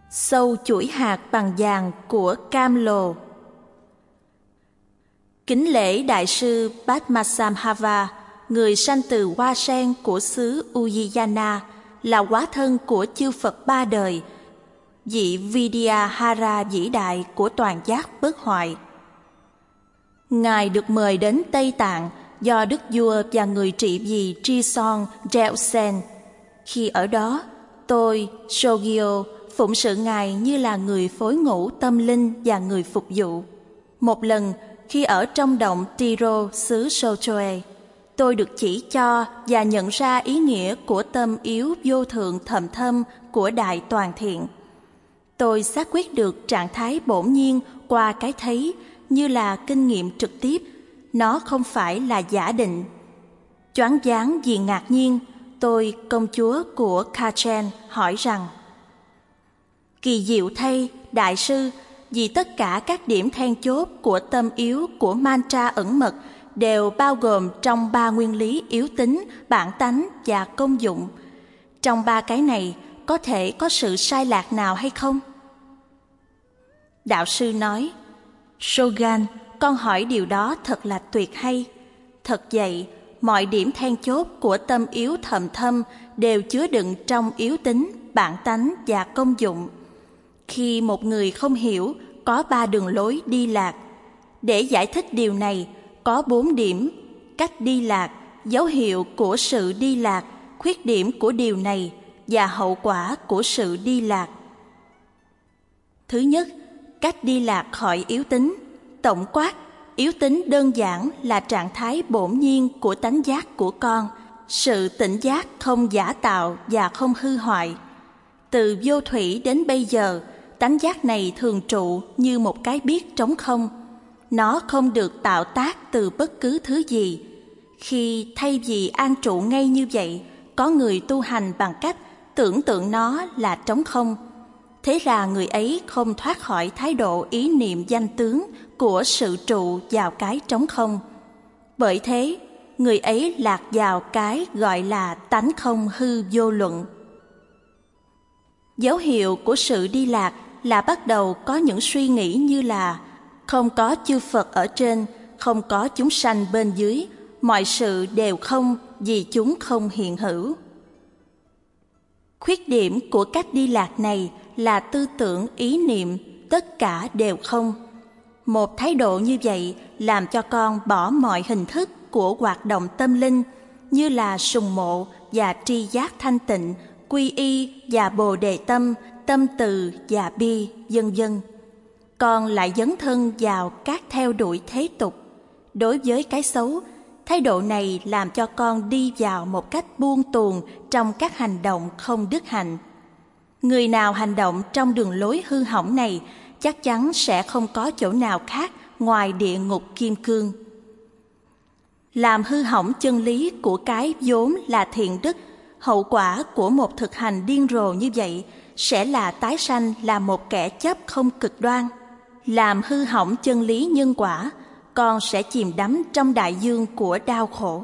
Sâu chuỗi hạt bằng vàng của cam lồ. Kính lễ Đại sư Padmasambhava, người sanh từ hoa sen của xứ Ujjayana, là hóa thân của chư Phật ba đời, vị Vidyahara vĩ đại của toàn giác bất hoại. Ngài được mời đến Tây Tạng do đức vua và người trị vì Trison Delsen. Khi ở đó, tôi, Sogyo, phụng sự Ngài như là người phối ngũ tâm linh và người phục vụ. Một lần, khi ở trong động Tiro xứ Sochoe, tôi được chỉ cho và nhận ra ý nghĩa của tâm yếu vô thượng thầm thâm của Đại Toàn Thiện. Tôi xác quyết được trạng thái bổn nhiên qua cái thấy như là kinh nghiệm trực tiếp, nó không phải là giả định. Choáng váng vì ngạc nhiên, tôi, công chúa của Kachen, hỏi rằng: kỳ diệu thay, Đại sư, vì tất cả các điểm then chốt của tâm yếu của mantra ẩn mật đều bao gồm trong ba nguyên lý yếu tính, bản tánh và công dụng. Trong ba cái này, có thể có sự sai lạc nào hay không? Đạo sư nói: Shogun, con hỏi điều đó thật là tuyệt hay. Thật vậy, mọi điểm then chốt của tâm yếu thầm thâm đều chứa đựng trong yếu tính, bản tánh và công dụng. Khi một người không hiểu, có ba đường lối đi lạc. Để giải thích điều này, có 4 điểm: cách đi lạc, dấu hiệu của sự đi lạc, khuyết điểm của điều này và hậu quả của sự đi lạc. Thứ nhất, cách đi lạc khỏi yếu tính. Tổng quát, yếu tính đơn giản là trạng thái bổn nhiên của tánh giác của con, sự tỉnh giác không giả tạo và không hư hoại. Từ vô thủy đến bây giờ, tánh giác này thường trụ như một cái biết trống không. Nó không được tạo tác từ bất cứ thứ gì. Khi thay vì an trụ ngay như vậy, có người tu hành bằng cách tưởng tượng nó là trống không. Thế là người ấy không thoát khỏi thái độ ý niệm danh tướng của sự trụ vào cái trống không. Bởi thế, người ấy lạc vào cái gọi là tánh không hư vô luận. Dấu hiệu của sự đi lạc là bắt đầu có những suy nghĩ như là không có chư Phật ở trên, không có chúng sanh bên dưới, mọi sự đều không vì chúng không hiện hữu. Khuyết điểm của cách đi lạc này là tư tưởng ý niệm tất cả đều không. Một thái độ như vậy làm cho con bỏ mọi hình thức của hoạt động tâm linh như là sùng mộ và tri giác thanh tịnh, quy y và bồ đề tâm, tâm từ và bi, vân vân. Con lại dấn thân vào các theo đuổi thế tục. Đối với cái xấu, thái độ này làm cho con đi vào một cách buông tuồng trong các hành động không đức hạnh. Người nào hành động trong đường lối hư hỏng này chắc chắn sẽ không có chỗ nào khác ngoài địa ngục kim cương. Làm hư hỏng chân lý của cái vốn là thiện đức, hậu quả của một thực hành điên rồ như vậy sẽ là tái sanh là một kẻ chấp không cực đoan. Làm hư hỏng chân lý nhân quả, con sẽ chìm đắm trong đại dương của đau khổ.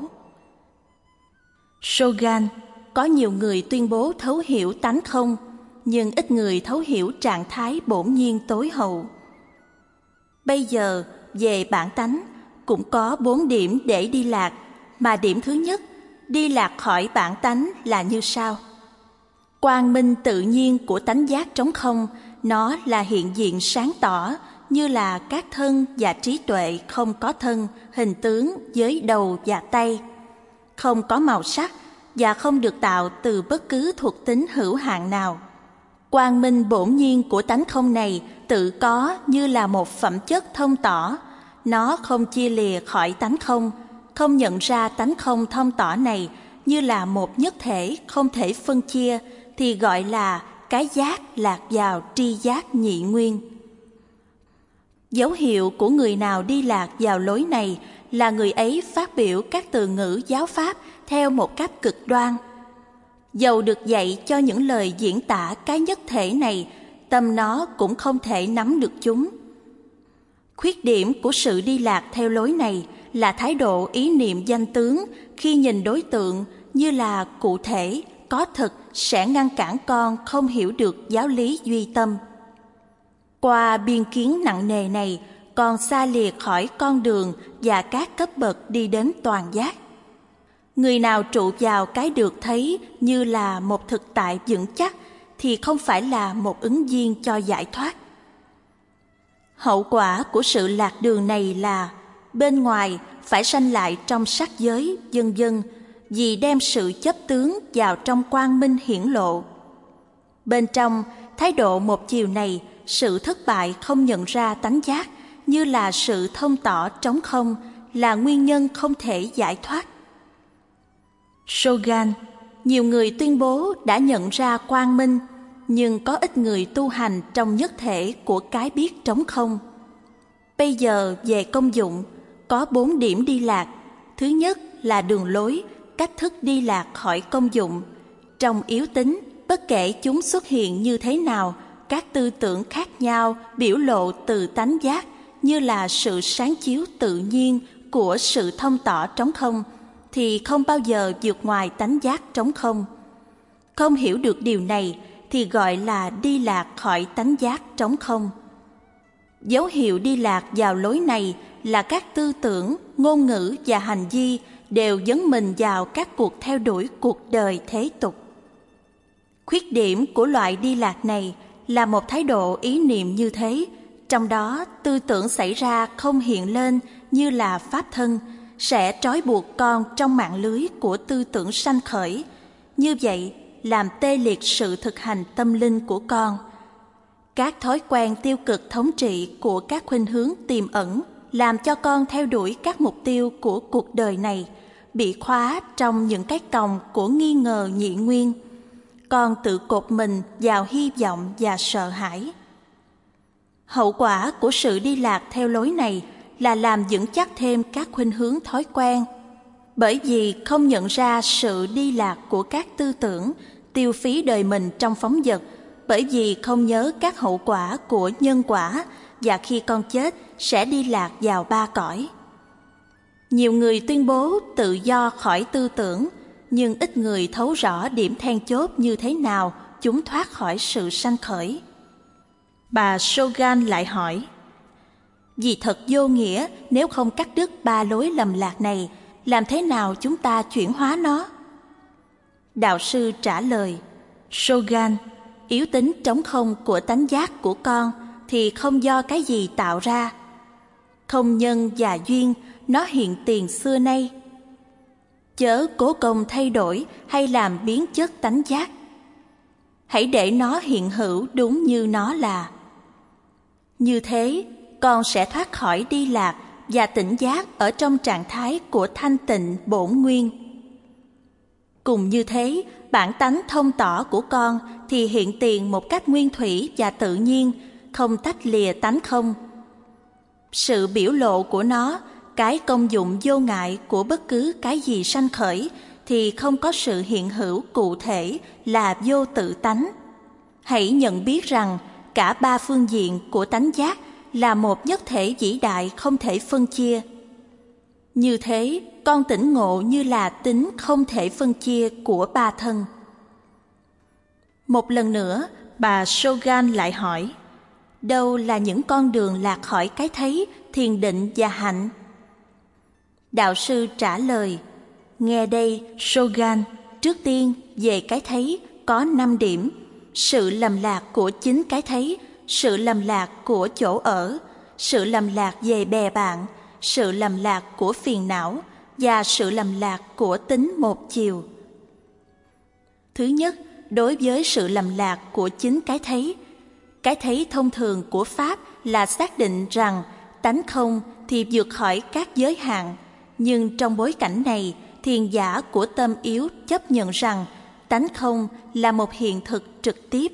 Shogun, có nhiều người tuyên bố thấu hiểu tánh không, nhưng ít người thấu hiểu trạng thái bổn nhiên tối hậu. Bây giờ, về bản tánh, cũng có 4 điểm để đi lạc, mà điểm thứ nhất, đi lạc khỏi bản tánh là như sau. Quang minh tự nhiên của tánh giác trống không, nó là hiện diện sáng tỏ, như là các thân và trí tuệ không có thân, hình tướng với đầu và tay, không có màu sắc và không được tạo từ bất cứ thuộc tính hữu hạn nào. Quang minh bổn nhiên của tánh không này tự có như là một phẩm chất thông tỏ, nó không chia lìa khỏi tánh không, không nhận ra tánh không thông tỏ này như là một nhất thể không thể phân chia, thì gọi là cái giác lạc vào tri giác nhị nguyên. Dấu hiệu của người nào đi lạc vào lối này là người ấy phát biểu các từ ngữ giáo pháp theo một cách cực đoan. Dầu được dạy cho những lời diễn tả cái nhất thể này, tâm nó cũng không thể nắm được chúng. Khuyết điểm của sự đi lạc theo lối này là thái độ ý niệm danh tướng khi nhìn đối tượng như là cụ thể, có thực sẽ ngăn cản con không hiểu được giáo lý duy tâm. Qua biên kiến nặng nề này, con xa lìa khỏi con đường và các cấp bậc đi đến toàn giác. Người nào trụ vào cái được thấy như là một thực tại vững chắc thì không phải là một ứng viên cho giải thoát. Hậu quả của sự lạc đường này là bên ngoài phải sanh lại trong sắc giới, vân vân, vì đem sự chấp tướng vào trong quang minh hiển lộ. Bên trong thái độ một chiều này, sự thất bại không nhận ra tánh giác như là sự thông tỏ trống không, là nguyên nhân không thể giải thoát. Shogun, nhiều người tuyên bố đã nhận ra quang minh, nhưng có ít người tu hành trong nhất thể của cái biết trống không. Bây giờ về công dụng, có 4 điểm đi lạc. Thứ nhất là đường lối, cách thức đi lạc khỏi công dụng. Trong yếu tính, bất kể chúng xuất hiện như thế nào, các tư tưởng khác nhau biểu lộ từ tánh giác như là sự sáng chiếu tự nhiên của sự thông tỏ trống không, thì không bao giờ vượt ngoài tánh giác trống không. Không hiểu được điều này thì gọi là đi lạc khỏi tánh giác trống không. Dấu hiệu đi lạc vào lối này là các tư tưởng, ngôn ngữ và hành vi đều dấn mình vào các cuộc theo đuổi cuộc đời thế tục. Khuyết điểm của loại đi lạc này là một thái độ ý niệm như thế, trong đó tư tưởng xảy ra không hiện lên như là pháp thân, sẽ trói buộc con trong mạng lưới của tư tưởng sanh khởi. Như vậy, làm tê liệt sự thực hành tâm linh của con. Các thói quen tiêu cực thống trị của các khuynh hướng tiềm ẩn làm cho con theo đuổi các mục tiêu của cuộc đời này, bị khóa trong những cái còng của nghi ngờ nhị nguyên. Con tự cột mình vào hy vọng và sợ hãi. Hậu quả của sự đi lạc theo lối này là làm vững chắc thêm các khuynh hướng thói quen. Bởi vì không nhận ra sự đi lạc của các tư tưởng, tiêu phí đời mình trong phóng dật, bởi vì không nhớ các hậu quả của nhân quả, và khi con chết sẽ đi lạc vào 3 cõi. Nhiều người tuyên bố tự do khỏi tư tưởng, nhưng ít người thấu rõ điểm then chốt như thế nào chúng thoát khỏi sự sanh khởi. Bà Shogun lại hỏi, vì thật vô nghĩa nếu không cắt đứt 3 lối lầm lạc này, làm thế nào chúng ta chuyển hóa nó? Đạo sư trả lời, Shogun, yếu tính trống không của tánh giác của con thì không do cái gì tạo ra. Không nhân và duyên, nó hiện tiền xưa nay. Chớ cố công thay đổi hay làm biến chất tánh giác. Hãy để nó hiện hữu đúng như nó là. Như thế, con sẽ thoát khỏi đi lạc và tỉnh giác ở trong trạng thái của thanh tịnh bổn nguyên. Cùng như thế, bản tánh thông tỏ của con thì hiện tiền một cách nguyên thủy và tự nhiên, không tách lìa tánh không. Sự biểu lộ của nó, cái công dụng vô ngại của bất cứ cái gì sanh khởi, thì không có sự hiện hữu cụ thể là vô tự tánh. Hãy nhận biết rằng cả 3 phương diện của tánh giác là một nhất thể vĩ đại không thể phân chia. Như thế, con tỉnh ngộ như là tính không thể phân chia của 3 thân. Một lần nữa, bà Shogun lại hỏi, đâu là những con đường lạc khỏi cái thấy, thiền định và hạnh? Đạo sư trả lời, nghe đây Shogun, trước tiên về cái thấy có 5 điểm: sự lầm lạc của chính cái thấy, sự lầm lạc của chỗ ở, sự lầm lạc về bè bạn, sự lầm lạc của phiền não và sự lầm lạc của tính một chiều. Thứ nhất, đối với sự lầm lạc của chính cái thấy thông thường của Pháp là xác định rằng tánh không thì vượt khỏi các giới hạn, nhưng trong bối cảnh này, thiền giả của tâm yếu chấp nhận rằng tánh không là một hiện thực trực tiếp.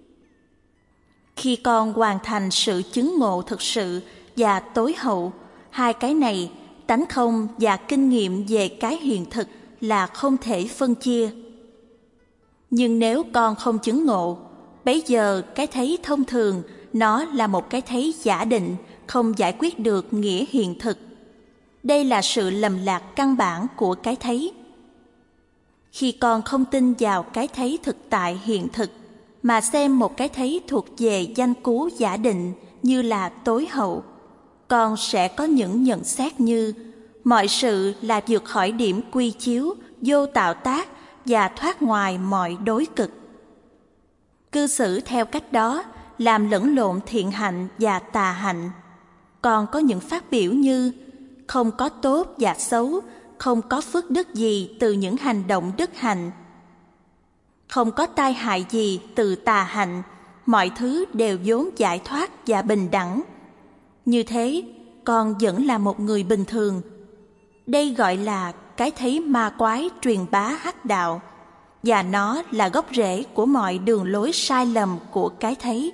Khi con hoàn thành sự chứng ngộ thực sự và tối hậu, 2 cái này, tánh không và kinh nghiệm về cái hiện thực, là không thể phân chia. Nhưng nếu con không chứng ngộ, bấy giờ cái thấy thông thường nó là một cái thấy giả định, không giải quyết được nghĩa hiện thực. Đây là sự lầm lạc căn bản của cái thấy. Khi con không tin vào cái thấy thực tại hiện thực, mà xem một cái thấy thuộc về danh cú giả định như là tối hậu, con sẽ có những nhận xét như mọi sự là vượt khỏi điểm quy chiếu, vô tạo tác và thoát ngoài mọi đối cực. Cư xử theo cách đó làm lẫn lộn thiện hạnh và tà hạnh. Còn có những phát biểu như không có tốt và xấu, không có phước đức gì từ những hành động đức hạnh, không có tai hại gì từ tà hạnh, mọi thứ đều vốn giải thoát và bình đẳng. Như thế, con vẫn là một người bình thường. Đây gọi là cái thấy ma quái truyền bá hắc đạo, và nó là gốc rễ của mọi đường lối sai lầm của cái thấy.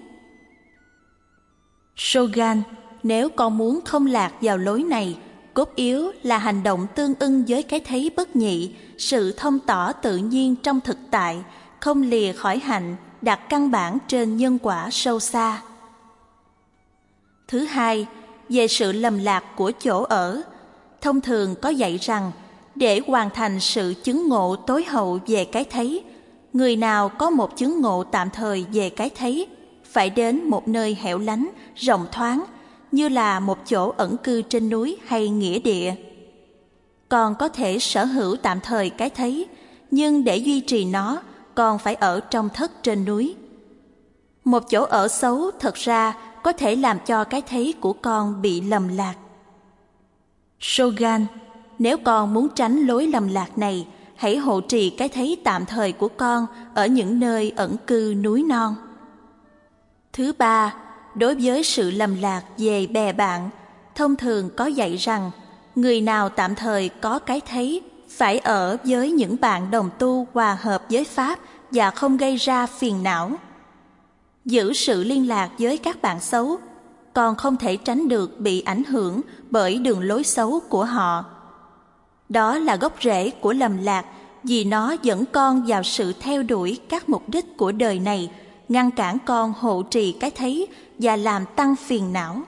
Shogun, nếu con muốn không lạc vào lối này, cốt yếu là hành động tương ưng với cái thấy bất nhị, sự thông tỏ tự nhiên trong thực tại, không lìa khỏi hạnh, đặt căn bản trên nhân quả sâu xa. Thứ hai, về sự lầm lạc của chỗ ở, thông thường có dạy rằng để hoàn thành sự chứng ngộ tối hậu về cái thấy, người nào có một chứng ngộ tạm thời về cái thấy phải đến một nơi hẻo lánh, rộng thoáng, như là một chỗ ẩn cư trên núi hay nghĩa địa. Con có thể sở hữu tạm thời cái thấy, nhưng để duy trì nó, con phải ở trong thất trên núi. Một chỗ ở xấu thật ra có thể làm cho cái thấy của con bị lầm lạc. Shogun, nếu con muốn tránh lối lầm lạc này, hãy hộ trì cái thấy tạm thời của con ở những nơi ẩn cư núi non. Thứ ba, đối với sự lầm lạc về bè bạn, thông thường có dạy rằng người nào tạm thời có cái thấy phải ở với những bạn đồng tu hòa hợp với Pháp và không gây ra phiền não. Giữ sự liên lạc với các bạn xấu, còn không thể tránh được bị ảnh hưởng bởi đường lối xấu của họ. Đó là gốc rễ của lầm lạc, vì nó dẫn con vào sự theo đuổi các mục đích của đời này, ngăn cản con hộ trì cái thấy và làm tăng phiền não.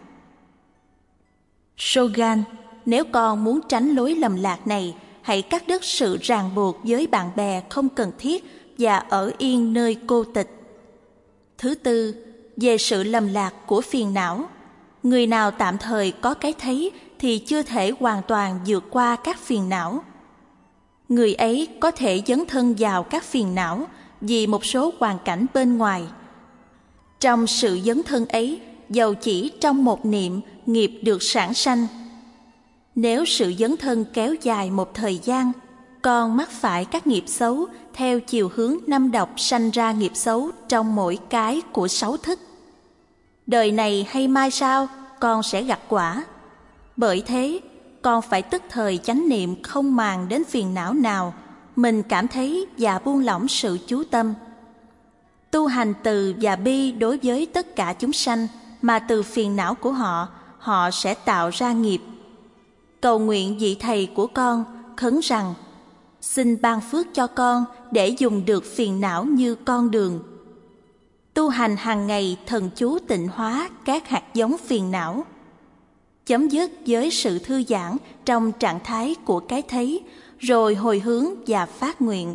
Shogun, nếu con muốn tránh lối lầm lạc này, hãy cắt đứt sự ràng buộc với bạn bè không cần thiết và ở yên nơi cô tịch. Thứ tư, về sự lầm lạc của phiền não, người nào tạm thời có cái thấy thì chưa thể hoàn toàn vượt qua các phiền não. Người ấy có thể dấn thân vào các phiền não vì một số hoàn cảnh bên ngoài. Trong sự dấn thân ấy, dầu chỉ trong một niệm, nghiệp được sản sanh. Nếu sự dấn thân kéo dài một thời gian, con mắc phải các nghiệp xấu theo chiều hướng năm độc sanh ra nghiệp xấu trong mỗi cái của 6 thức. Đời này hay mai sau, con sẽ gặt quả. Bởi thế, con phải tức thời chánh niệm không màng đến phiền não nào, mình cảm thấy và buông lỏng sự chú tâm. Tu hành từ và bi đối với tất cả chúng sanh, mà từ phiền não của họ sẽ tạo ra nghiệp. Cầu nguyện vị thầy của con khấn rằng xin ban phước cho con để dùng được phiền não như con đường. Tu hành hàng ngày thần chú tịnh hóa các hạt giống phiền não. Chấm dứt với sự thư giãn trong trạng thái của cái thấy, rồi hồi hướng và phát nguyện.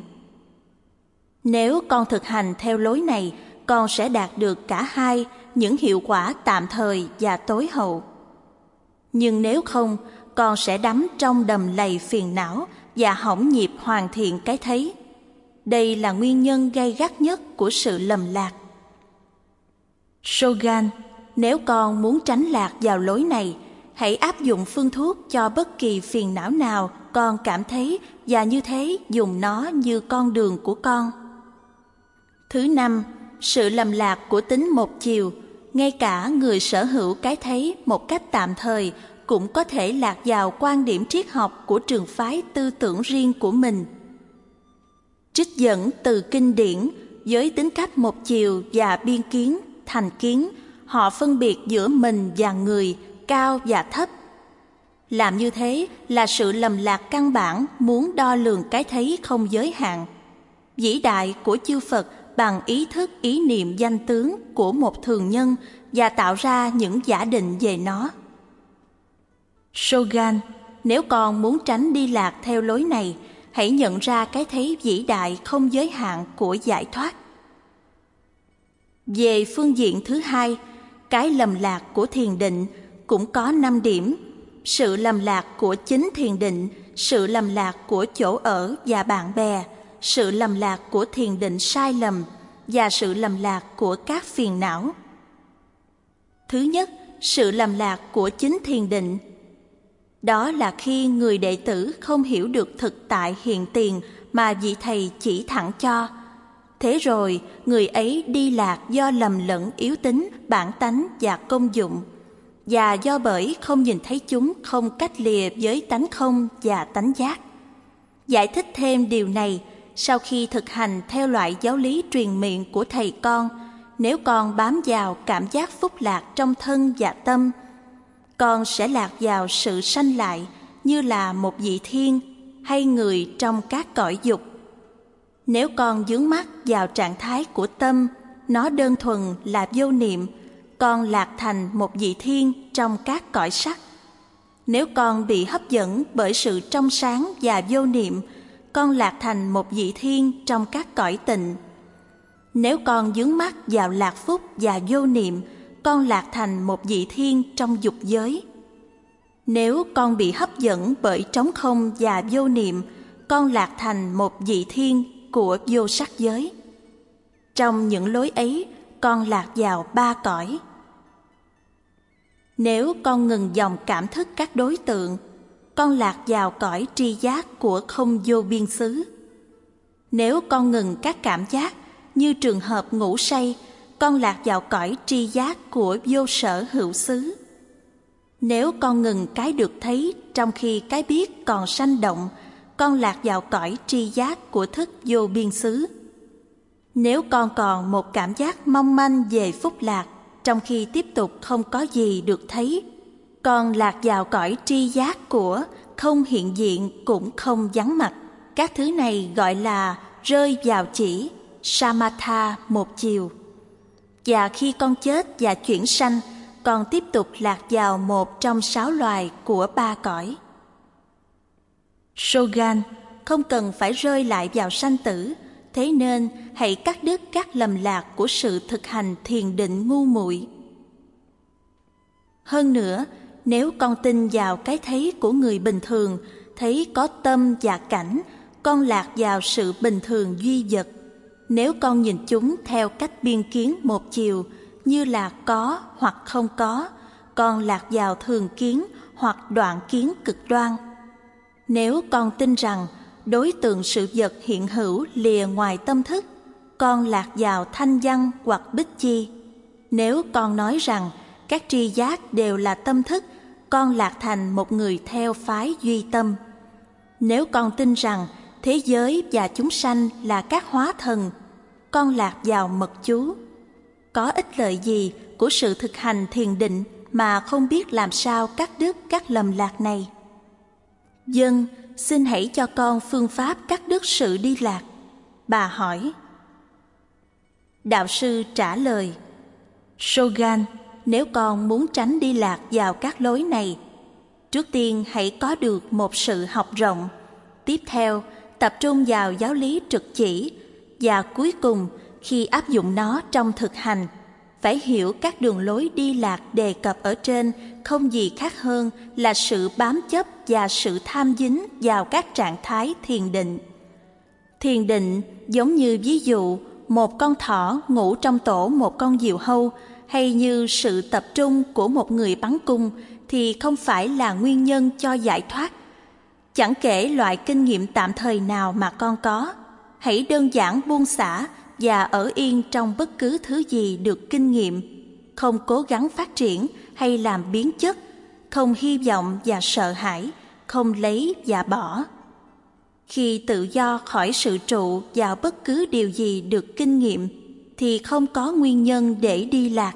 Nếu con thực hành theo lối này, con sẽ đạt được cả hai, những hiệu quả tạm thời và tối hậu. Nhưng nếu không, con sẽ đắm trong đầm lầy phiền não và hỏng nhịp hoàn thiện cái thấy. Đây là nguyên nhân gay gắt nhất của sự lầm lạc. Shogun, nếu con muốn tránh lạc vào lối này, hãy áp dụng phương thuốc cho bất kỳ phiền não nào con cảm thấy và như thế dùng nó như con đường của con. Thứ năm, sự lầm lạc của tính một chiều. Ngay cả người sở hữu cái thấy một cách tạm thời cũng có thể lạc vào quan điểm triết học của trường phái tư tưởng riêng của mình. Trích dẫn từ kinh điển, với tính cách một chiều và biên kiến, thành kiến, họ phân biệt giữa mình và người, cao và thấp. Làm như thế là sự lầm lạc căn bản muốn đo lường cái thấy không giới hạn, vĩ đại của chư Phật bằng ý thức ý niệm danh tướng của một thường nhân và tạo ra những giả định về nó. Shogun, nếu con muốn tránh đi lạc theo lối này, hãy nhận ra cái thấy vĩ đại không giới hạn của giải thoát. Về phương diện thứ hai, cái lầm lạc của thiền định cũng có 5 điểm: sự lầm lạc của chính thiền định, sự lầm lạc của chỗ ở và bạn bè, sự lầm lạc của thiền định sai lầm và sự lầm lạc của các phiền não. Thứ nhất, sự lầm lạc của chính thiền định. Đó là khi người đệ tử không hiểu được thực tại hiện tiền mà vị thầy chỉ thẳng cho. Thế rồi, người ấy đi lạc do lầm lẫn yếu tính, bản tánh và công dụng, và do bởi không nhìn thấy chúng không cách lìa với tánh không và tánh giác. Giải thích thêm điều này, sau khi thực hành theo loại giáo lý truyền miệng của thầy con, nếu con bám vào cảm giác phúc lạc trong thân và tâm, con sẽ lạc vào sự sanh lại như là một vị thiên hay người trong các cõi dục. Nếu con vướng mắc vào trạng thái của tâm, nó đơn thuần là vô niệm, con lạc thành một vị thiên trong các cõi sắc. Nếu con bị hấp dẫn bởi sự trong sáng và vô niệm, con lạc thành một vị thiên trong các cõi tịnh. Nếu con vướng mắc vào lạc phúc và vô niệm, con lạc thành một vị thiên trong dục giới. Nếu con bị hấp dẫn bởi trống không và vô niệm, con lạc thành một vị thiên của vô sắc giới. Trong những lối ấy, con lạc vào 3 cõi. Nếu con ngừng dòng cảm thức các đối tượng, con lạc vào cõi tri giác của không vô biên xứ. Nếu con ngừng các cảm giác, như trường hợp ngủ say, con lạc vào cõi tri giác của vô sở hữu xứ. Nếu con ngừng cái được thấy trong khi cái biết còn sanh động, con lạc vào cõi tri giác của thức vô biên xứ. Nếu con còn một cảm giác mong manh về phúc lạc, trong khi tiếp tục không có gì được thấy, con lạc vào cõi tri giác của không hiện diện cũng không vắng mặt. Các thứ này gọi là rơi vào chỉ, samatha một chiều. Và khi con chết và chuyển sanh, con tiếp tục lạc vào một trong 6 loài của 3 cõi. Sogan, không cần phải rơi lại vào sanh tử, thế nên hãy cắt đứt các lầm lạc của sự thực hành thiền định ngu muội. Hơn nữa, nếu con tin vào cái thấy của người bình thường, thấy có tâm và cảnh, con lạc vào sự bình thường duy vật. Nếu con nhìn chúng theo cách biên kiến một chiều, như là có hoặc không có, con lạc vào thường kiến hoặc đoạn kiến cực đoan. Nếu con tin rằng đối tượng sự vật hiện hữu lìa ngoài tâm thức, con lạc vào thanh văn hoặc bích chi. Nếu con nói rằng các tri giác đều là tâm thức, con lạc thành một người theo phái duy tâm. Nếu con tin rằng thế giới và chúng sanh là các hóa thần, con lạc vào mật chú. Có ích lợi gì của sự thực hành thiền định mà không biết làm sao cắt đứt các lầm lạc này? Dân, xin hãy cho con phương pháp cắt đứt sự đi lạc. Bà hỏi. Đạo sư trả lời. Sogan, nếu con muốn tránh đi lạc vào các lối này, trước tiên hãy có được một sự học rộng. Tiếp theo, tập trung vào giáo lý trực chỉ, và cuối cùng, khi áp dụng nó trong thực hành, phải hiểu các đường lối đi lạc đề cập ở trên không gì khác hơn là sự bám chấp và sự tham dính vào các trạng thái thiền định. Thiền định giống như ví dụ một con thỏ ngủ trong tổ một con diều hâu, hay như sự tập trung của một người bắn cung, thì không phải là nguyên nhân cho giải thoát. Chẳng kể loại kinh nghiệm tạm thời nào mà con có, hãy đơn giản buông xả và ở yên trong bất cứ thứ gì được kinh nghiệm, không cố gắng phát triển hay làm biến chất, không hy vọng và sợ hãi, không lấy và bỏ. Khi tự do khỏi sự trụ vào bất cứ điều gì được kinh nghiệm, thì không có nguyên nhân để đi lạc.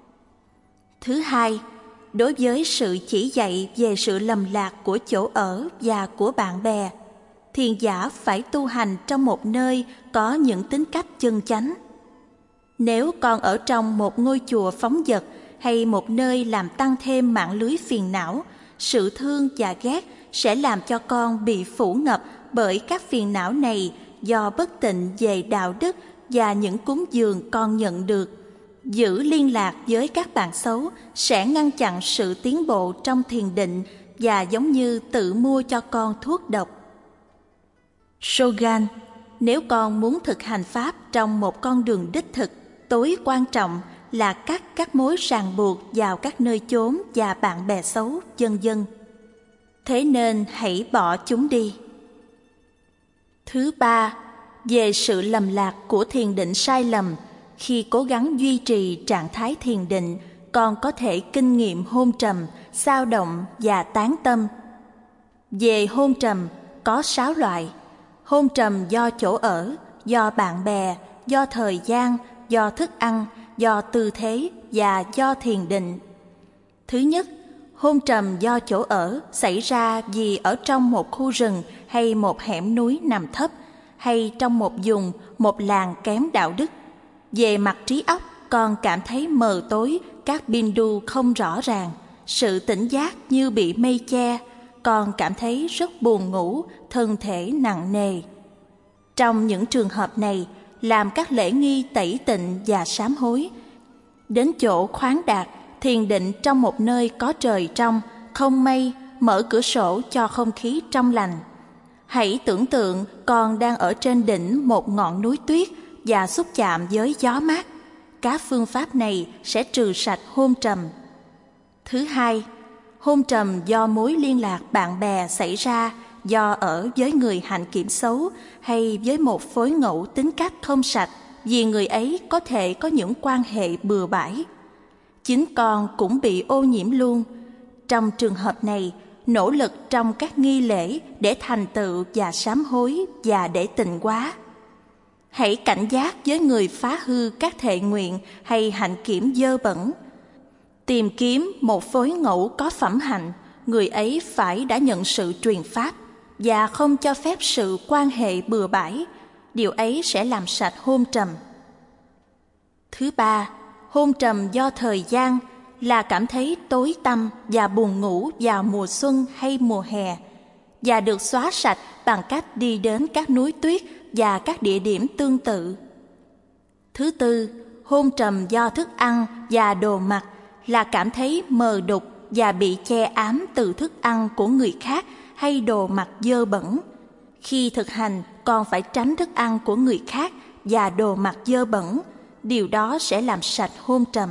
Thứ hai, đối với sự chỉ dạy về sự lầm lạc của chỗ ở và của bạn bè, thiền giả phải tu hành trong một nơi có những tính cách chân chánh. Nếu con ở trong một ngôi chùa phóng dật hay một nơi làm tăng thêm mạng lưới phiền não, sự thương và ghét sẽ làm cho con bị phủ ngập bởi các phiền não này do bất tịnh về đạo đức và những cúng dường con nhận được. Giữ liên lạc với các bạn xấu sẽ ngăn chặn sự tiến bộ trong thiền định và giống như tự mua cho con thuốc độc. Slogan: nếu con muốn thực hành Pháp trong một con đường đích thực, tối quan trọng là cắt các mối ràng buộc vào các nơi chốn và bạn bè xấu, vân vân. Thế nên hãy bỏ chúng đi. Thứ ba, về sự lầm lạc của thiền định sai lầm. Khi cố gắng duy trì trạng thái thiền định, con có thể kinh nghiệm hôn trầm, xao động và tán tâm. Về hôn trầm, có 6 loại. Hôn trầm do chỗ ở, do bạn bè, do thời gian, do thức ăn, do tư thế và do thiền định. Thứ nhất, hôn trầm do chỗ ở xảy ra vì ở trong một khu rừng hay một hẻm núi nằm thấp, hay trong một vùng, một làng kém đạo đức. Về mặt trí óc, con cảm thấy mờ tối, các bindu không rõ ràng, sự tỉnh giác như bị mây che, con cảm thấy rất buồn ngủ, thân thể nặng nề. Trong những trường hợp này, làm các lễ nghi tẩy tịnh và sám hối. Đến chỗ khoáng đạt, thiền định trong một nơi có trời trong, không mây, mở cửa sổ cho không khí trong lành. Hãy tưởng tượng con đang ở trên đỉnh một ngọn núi tuyết và xúc chạm với gió mát. Các phương pháp này sẽ trừ sạch hôn trầm. Thứ hai, hôn trầm do mối liên lạc bạn bè xảy ra do ở với người hạnh kiểm xấu hay với một phối ngẫu tính cách không sạch, vì người ấy có thể có những quan hệ bừa bãi. Chính con cũng bị ô nhiễm luôn. Trong trường hợp này, nỗ lực trong các nghi lễ để thành tựu và sám hối và để tịnh hóa. Hãy cảnh giác với người phá hư các thệ nguyện hay hạnh kiểm dơ bẩn. Tìm kiếm một phối ngẫu có phẩm hạnh, người ấy phải đã nhận sự truyền pháp và không cho phép sự quan hệ bừa bãi. Điều ấy sẽ làm sạch hôn trầm. Thứ ba, hôn trầm do thời gian là cảm thấy tối tăm và buồn ngủ vào mùa xuân hay mùa hè, và được xóa sạch bằng cách đi đến các núi tuyết và các địa điểm tương tự. Thứ tư, hôn trầm do thức ăn và đồ mặc là cảm thấy mờ đục và bị che ám từ thức ăn của người khác hay đồ mặc dơ bẩn. Khi thực hành, con phải tránh thức ăn của người khác và đồ mặc dơ bẩn. Điều đó sẽ làm sạch hôn trầm.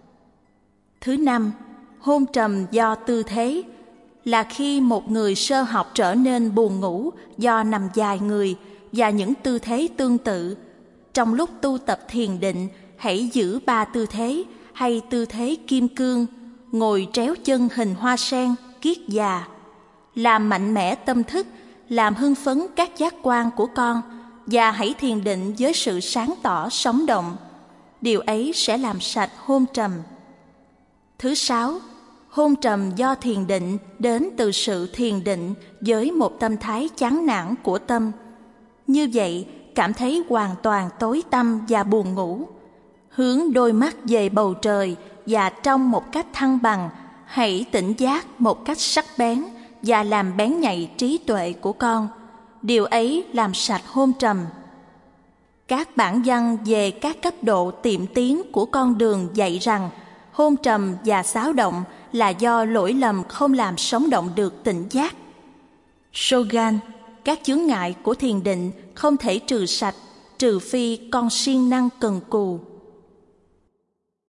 Thứ năm, hôn trầm do tư thế là khi một người sơ học trở nên buồn ngủ do nằm dài người và những tư thế tương tự. Trong lúc tu tập thiền định, hãy giữ 3 tư thế hay tư thế kim cương, ngồi tréo chân hình hoa sen, kiết già. Làm mạnh mẽ tâm thức, làm hưng phấn các giác quan của con và hãy thiền định với sự sáng tỏ sống động. Điều ấy sẽ làm sạch hôn trầm. Thứ sáu, hôn trầm do thiền định đến từ sự thiền định với một tâm thái chán nản của tâm. Như vậy, cảm thấy hoàn toàn tối tăm và buồn ngủ. Hướng đôi mắt về bầu trời và trong một cách thăng bằng, hãy tỉnh giác một cách sắc bén và làm bén nhạy trí tuệ của con. Điều ấy làm sạch hôn trầm. Các bản văn về các cấp độ tiệm tiến của con đường dạy rằng hôn trầm và xáo động là do lỗi lầm không làm sống động được tỉnh giác. Slogan: các chướng ngại của thiền định không thể trừ sạch trừ phi con siêng năng cần cù.